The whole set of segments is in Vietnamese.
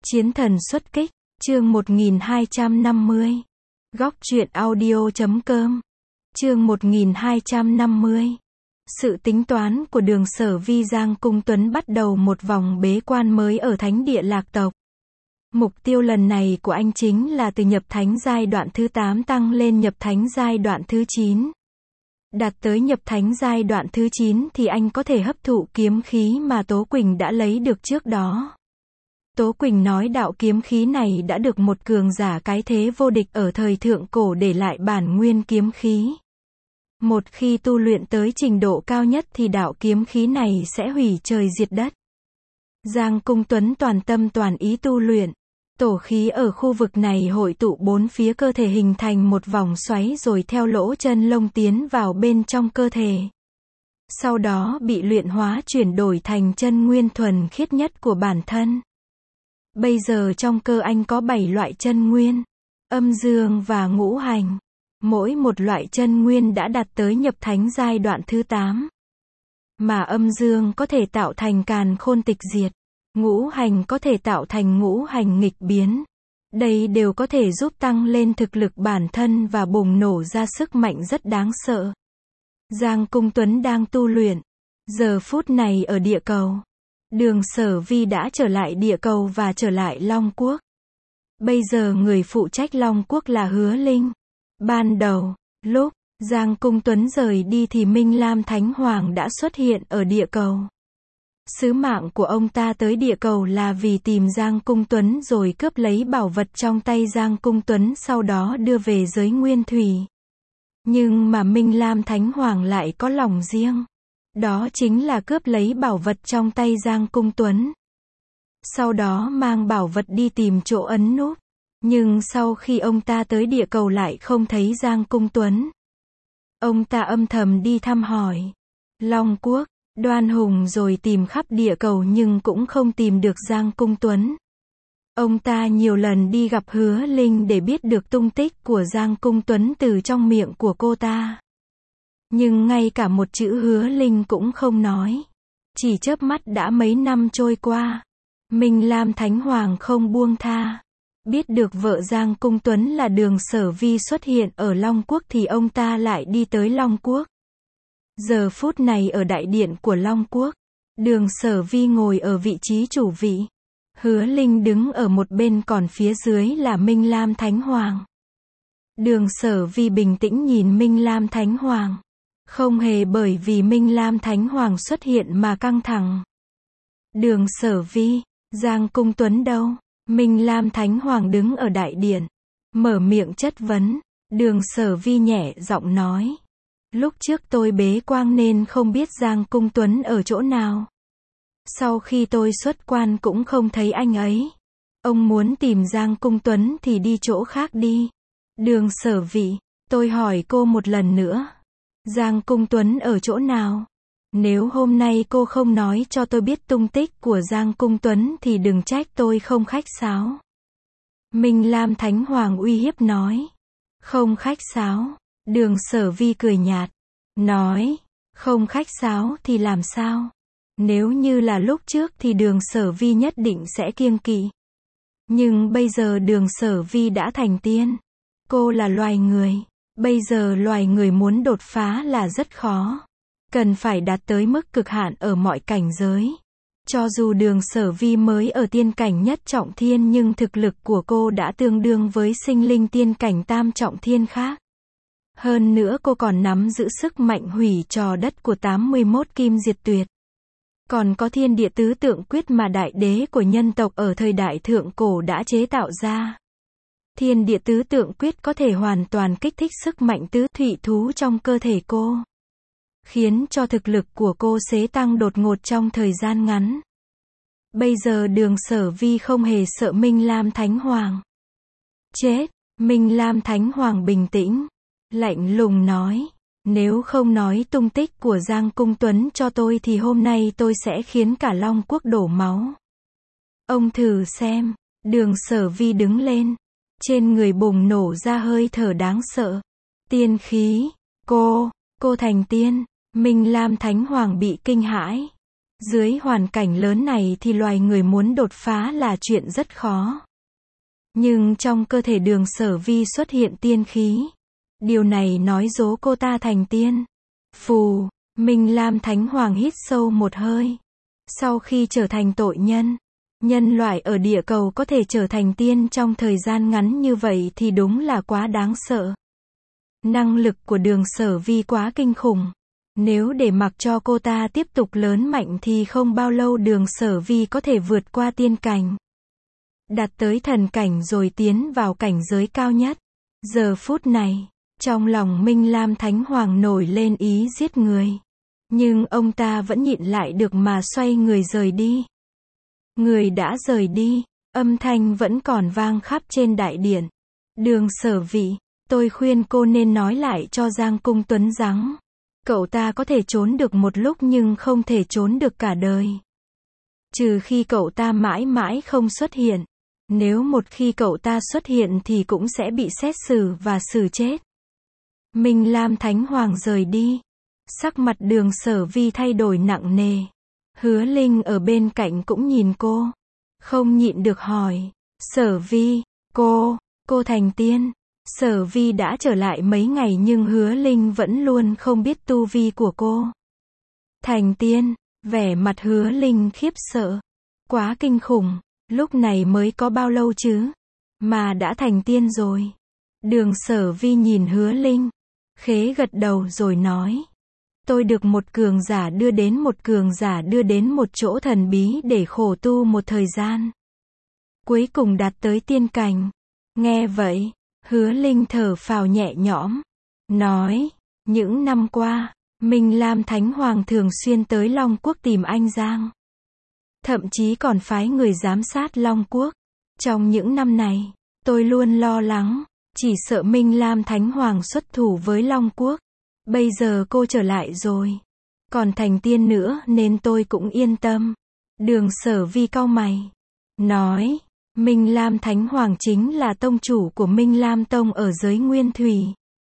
Chiến thần xuất kích, chương 1250. Góc truyện audio.com. Chương 1250. Sự tính toán của Đường Sở Vi. Giang Cung Tuấn bắt đầu một vòng bế quan mới ở thánh địa Lạc tộc. Mục tiêu lần này của anh chính là từ nhập thánh giai đoạn thứ 8 tăng lên nhập thánh giai đoạn thứ 9. Đạt tới nhập thánh giai đoạn thứ 9 thì anh có thể hấp thụ kiếm khí mà Tố Quỳnh đã lấy được trước đó. Tố Quỳnh nói đạo kiếm khí này đã được một cường giả cái thế vô địch ở thời thượng cổ để lại bản nguyên kiếm khí. Một khi tu luyện tới trình độ cao nhất thì đạo kiếm khí này sẽ hủy trời diệt đất. Giang Cung Tuấn toàn tâm toàn ý tu luyện. Tổ khí ở khu vực này hội tụ bốn phía cơ thể hình thành một vòng xoáy rồi theo lỗ chân lông tiến vào bên trong cơ thể. Sau đó bị luyện hóa chuyển đổi thành chân nguyên thuần khiết nhất của bản thân. Bây giờ trong cơ anh có 7 loại chân nguyên, âm dương và ngũ hành. Mỗi một loại chân nguyên đã đạt tới nhập thánh giai đoạn thứ 8. Mà âm dương có thể tạo thành càn khôn tịch diệt. Ngũ hành có thể tạo thành ngũ hành nghịch biến. Đây đều có thể giúp tăng lên thực lực bản thân và bùng nổ ra sức mạnh rất đáng sợ. Giang Cung Tuấn đang tu luyện. Giờ phút này ở địa cầu. Đường Sở Vi đã trở lại địa cầu và trở lại Long Quốc. Bây giờ người phụ trách Long Quốc là Hứa Linh. Ban đầu, lúc Giang Cung Tuấn rời đi thì Minh Lam Thánh Hoàng đã xuất hiện ở địa cầu. Sứ mạng của ông ta tới địa cầu là vì tìm Giang Cung Tuấn rồi cướp lấy bảo vật trong tay Giang Cung Tuấn sau đó đưa về giới Nguyên Thủy. Nhưng mà Minh Lam Thánh Hoàng lại có lòng riêng. Đó chính là cướp lấy bảo vật trong tay Giang Cung Tuấn. Sau đó mang bảo vật đi tìm chỗ ẩn núp. Nhưng sau khi ông ta tới địa cầu lại không thấy Giang Cung Tuấn. Ông ta âm thầm đi thăm hỏi Long Quốc, Đoan Hùng rồi tìm khắp địa cầu nhưng cũng không tìm được Giang Cung Tuấn. Ông ta nhiều lần đi gặp Hứa Linh để biết được tung tích của Giang Cung Tuấn từ trong miệng của cô ta. Nhưng ngay cả một chữ Hứa Linh cũng không nói. Chỉ chớp mắt đã mấy năm trôi qua. Minh Lam Thánh Hoàng không buông tha. Biết được vợ Giang Cung Tuấn là Đường Sở Vi xuất hiện ở Long Quốc thì ông ta lại đi tới Long Quốc. Giờ phút này ở đại điện của Long Quốc, Đường Sở Vi ngồi ở vị trí chủ vị. Hứa Linh đứng ở một bên còn phía dưới là Minh Lam Thánh Hoàng. Đường Sở Vi bình tĩnh nhìn Minh Lam Thánh Hoàng. Không hề bởi vì Minh Lam Thánh Hoàng xuất hiện mà căng thẳng. Đường Sở Vi, Giang Cung Tuấn đâu? Minh Lam Thánh Hoàng đứng ở đại điện. Mở miệng chất vấn. Đường Sở Vi nhẹ giọng nói. Lúc trước tôi bế quan nên không biết Giang Cung Tuấn ở chỗ nào. Sau khi tôi xuất quan cũng không thấy anh ấy. Ông muốn tìm Giang Cung Tuấn thì đi chỗ khác đi. Đường Sở Vi, tôi hỏi cô một lần nữa. Giang Cung Tuấn ở chỗ nào? Nếu hôm nay cô không nói cho tôi biết tung tích của Giang Cung Tuấn thì đừng trách tôi không khách sáo. Minh Lam Thánh Hoàng uy hiếp nói. Không khách sáo. Đường Sở Vi cười nhạt. Nói, không khách sáo thì làm sao? Nếu như là lúc trước thì Đường Sở Vi nhất định sẽ kiêng kỵ. Nhưng bây giờ Đường Sở Vi đã thành tiên. Cô là loài người. Bây giờ loài người muốn đột phá là rất khó. Cần phải đạt tới mức cực hạn ở mọi cảnh giới. Cho dù Đường Sở Vi mới ở tiên cảnh nhất trọng thiên nhưng thực lực của cô đã tương đương với sinh linh tiên cảnh tam trọng thiên khác. Hơn nữa cô còn nắm giữ sức mạnh hủy trò đất của 81 kim diệt tuyệt. Còn có thiên địa tứ tượng quyết mà đại đế của nhân tộc ở thời đại thượng cổ đã chế tạo ra. Thiên địa tứ tượng quyết có thể hoàn toàn kích thích sức mạnh tứ thủy thú trong cơ thể cô. Khiến cho thực lực của cô sẽ tăng đột ngột trong thời gian ngắn. Bây giờ Đường Sở Vi không hề sợ Minh Lam Thánh Hoàng. Chết! Minh Lam Thánh Hoàng bình tĩnh. Lạnh lùng nói. Nếu không nói tung tích của Giang Cung Tuấn cho tôi thì hôm nay tôi sẽ khiến cả Long Quốc đổ máu. Ông thử xem. Đường Sở Vi đứng lên. Trên người bùng nổ ra hơi thở đáng sợ. Tiên khí. Cô thành tiên. Minh Lam Thánh Hoàng bị kinh hãi. Dưới hoàn cảnh lớn này thì loài người muốn đột phá là chuyện rất khó. Nhưng trong cơ thể Đường Sở Vi xuất hiện tiên khí. Điều này nói dỗ cô ta thành tiên. Phù, Minh Lam Thánh Hoàng hít sâu một hơi. Sau khi trở thành tội nhân, nhân loại ở địa cầu có thể trở thành tiên trong thời gian ngắn như vậy thì đúng là quá đáng sợ. Năng lực của Đường Sở Vi quá kinh khủng. Nếu để mặc cho cô ta tiếp tục lớn mạnh thì không bao lâu Đường Sở Vi có thể vượt qua tiên cảnh, đạt tới thần cảnh rồi tiến vào cảnh giới cao nhất. Giờ phút này, trong lòng Minh Lam Thánh Hoàng nổi lên ý giết người. Nhưng ông ta vẫn nhịn lại được mà xoay người rời đi. Người đã rời đi, âm thanh vẫn còn vang khắp trên đại điện. Đường Sở Vi, tôi khuyên cô nên nói lại cho Giang Cung Tuấn rằng, cậu ta có thể trốn được một lúc nhưng không thể trốn được cả đời. Trừ khi cậu ta mãi mãi không xuất hiện. Nếu một khi cậu ta xuất hiện thì cũng sẽ bị xét xử và xử chết. Minh Lam Thánh Hoàng rời đi. Sắc mặt Đường Sở Vi thay đổi nặng nề. Hứa Linh ở bên cạnh cũng nhìn cô. Không nhịn được hỏi. Sở Vi, cô thành tiên. Sở Vi đã trở lại mấy ngày nhưng Hứa Linh vẫn luôn không biết tu vi của cô. Thành tiên, vẻ mặt Hứa Linh khiếp sợ. Quá kinh khủng, lúc này mới có bao lâu chứ? Mà đã thành tiên rồi. Đường Sở Vi nhìn Hứa Linh, khẽ gật đầu rồi nói. Tôi được một cường giả đưa đến một chỗ thần bí để khổ tu một thời gian. Cuối cùng đạt tới tiên cảnh. Nghe vậy, Hứa Linh thở phào nhẹ nhõm. Nói, những năm qua, Minh Lam Thánh Hoàng thường xuyên tới Long Quốc tìm anh Giang. Thậm chí còn phái người giám sát Long Quốc. Trong những năm này, tôi luôn lo lắng, chỉ sợ Minh Lam Thánh Hoàng xuất thủ với Long Quốc. Bây giờ cô trở lại rồi. Còn thành tiên nữa nên tôi cũng yên tâm. Đường Sở Vi cau mày. Nói, Minh Lam Thánh Hoàng chính là tông chủ của Minh Lam Tông ở giới Nguyên Thủy.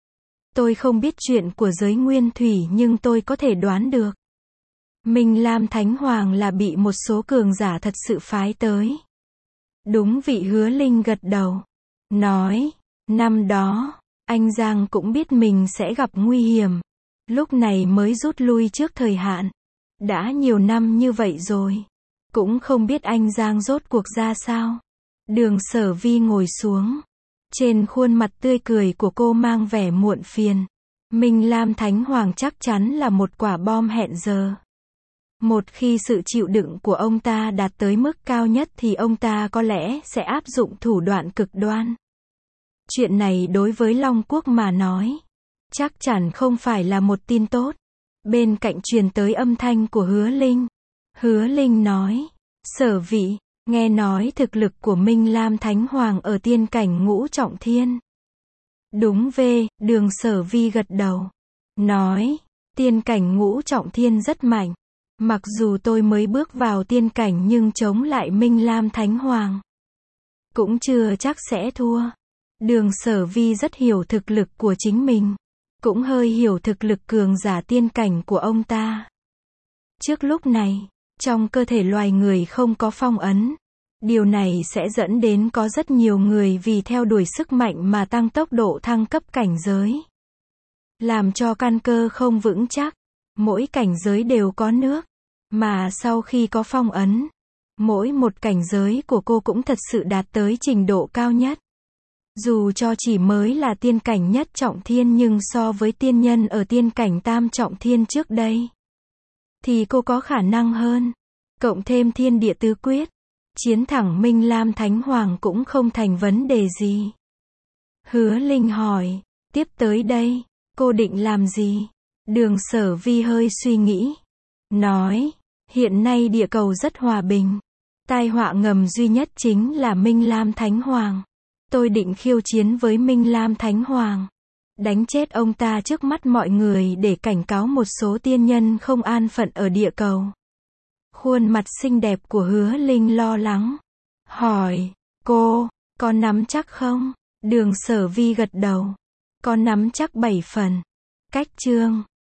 Tôi không biết chuyện của giới Nguyên Thủy nhưng tôi có thể đoán được. Minh Lam Thánh Hoàng là bị một số cường giả thật sự phái tới. Đúng vị. Hứa Linh gật đầu. Nói, năm đó, anh Giang cũng biết mình sẽ gặp nguy hiểm. Lúc này mới rút lui trước thời hạn. Đã nhiều năm như vậy rồi. Cũng không biết anh Giang rốt cuộc ra sao. Đường Sở Vi ngồi xuống. Trên khuôn mặt tươi cười của cô mang vẻ muộn phiền. Minh Lam Thánh Hoàng chắc chắn là một quả bom hẹn giờ. Một khi sự chịu đựng của ông ta đạt tới mức cao nhất thì ông ta có lẽ sẽ áp dụng thủ đoạn cực đoan. Chuyện này đối với Long Quốc mà nói, chắc chắn không phải là một tin tốt. Bên cạnh truyền tới âm thanh của Hứa Linh. Hứa Linh nói, Sở Vi, nghe nói thực lực của Minh Lam Thánh Hoàng ở tiên cảnh ngũ trọng thiên. Đúng về, Đường Sở Vi gật đầu. Nói, tiên cảnh ngũ trọng thiên rất mạnh. Mặc dù tôi mới bước vào tiên cảnh nhưng chống lại Minh Lam Thánh Hoàng cũng chưa chắc sẽ thua. Đường Sở Vi rất hiểu thực lực của chính mình. Cũng hơi hiểu thực lực cường giả tiên cảnh của ông ta. Trước lúc này, trong cơ thể loài người không có phong ấn. Điều này sẽ dẫn đến có rất nhiều người vì theo đuổi sức mạnh mà tăng tốc độ thăng cấp cảnh giới. Làm cho căn cơ không vững chắc. Mỗi cảnh giới đều có nước. Mà sau khi có phong ấn, mỗi một cảnh giới của cô cũng thật sự đạt tới trình độ cao nhất. Dù cho chỉ mới là tiên cảnh nhất trọng thiên nhưng so với tiên nhân ở tiên cảnh tam trọng thiên trước đây, thì cô có khả năng hơn. Cộng thêm thiên địa tứ quyết, chiến thẳng Minh Lam Thánh Hoàng cũng không thành vấn đề gì. Hứa Linh hỏi, tiếp tới đây, cô định làm gì? Đường Sở Vi hơi suy nghĩ. Nói, hiện nay địa cầu rất hòa bình. Tai họa ngầm duy nhất chính là Minh Lam Thánh Hoàng. Tôi định khiêu chiến với Minh Lam Thánh Hoàng. Đánh chết ông ta trước mắt mọi người để cảnh cáo một số tiên nhân không an phận ở địa cầu. Khuôn mặt xinh đẹp của Hứa Linh lo lắng. Hỏi, cô, có nắm chắc không? Đường Sở Vi gật đầu. Có nắm chắc 7 phần. Cách chương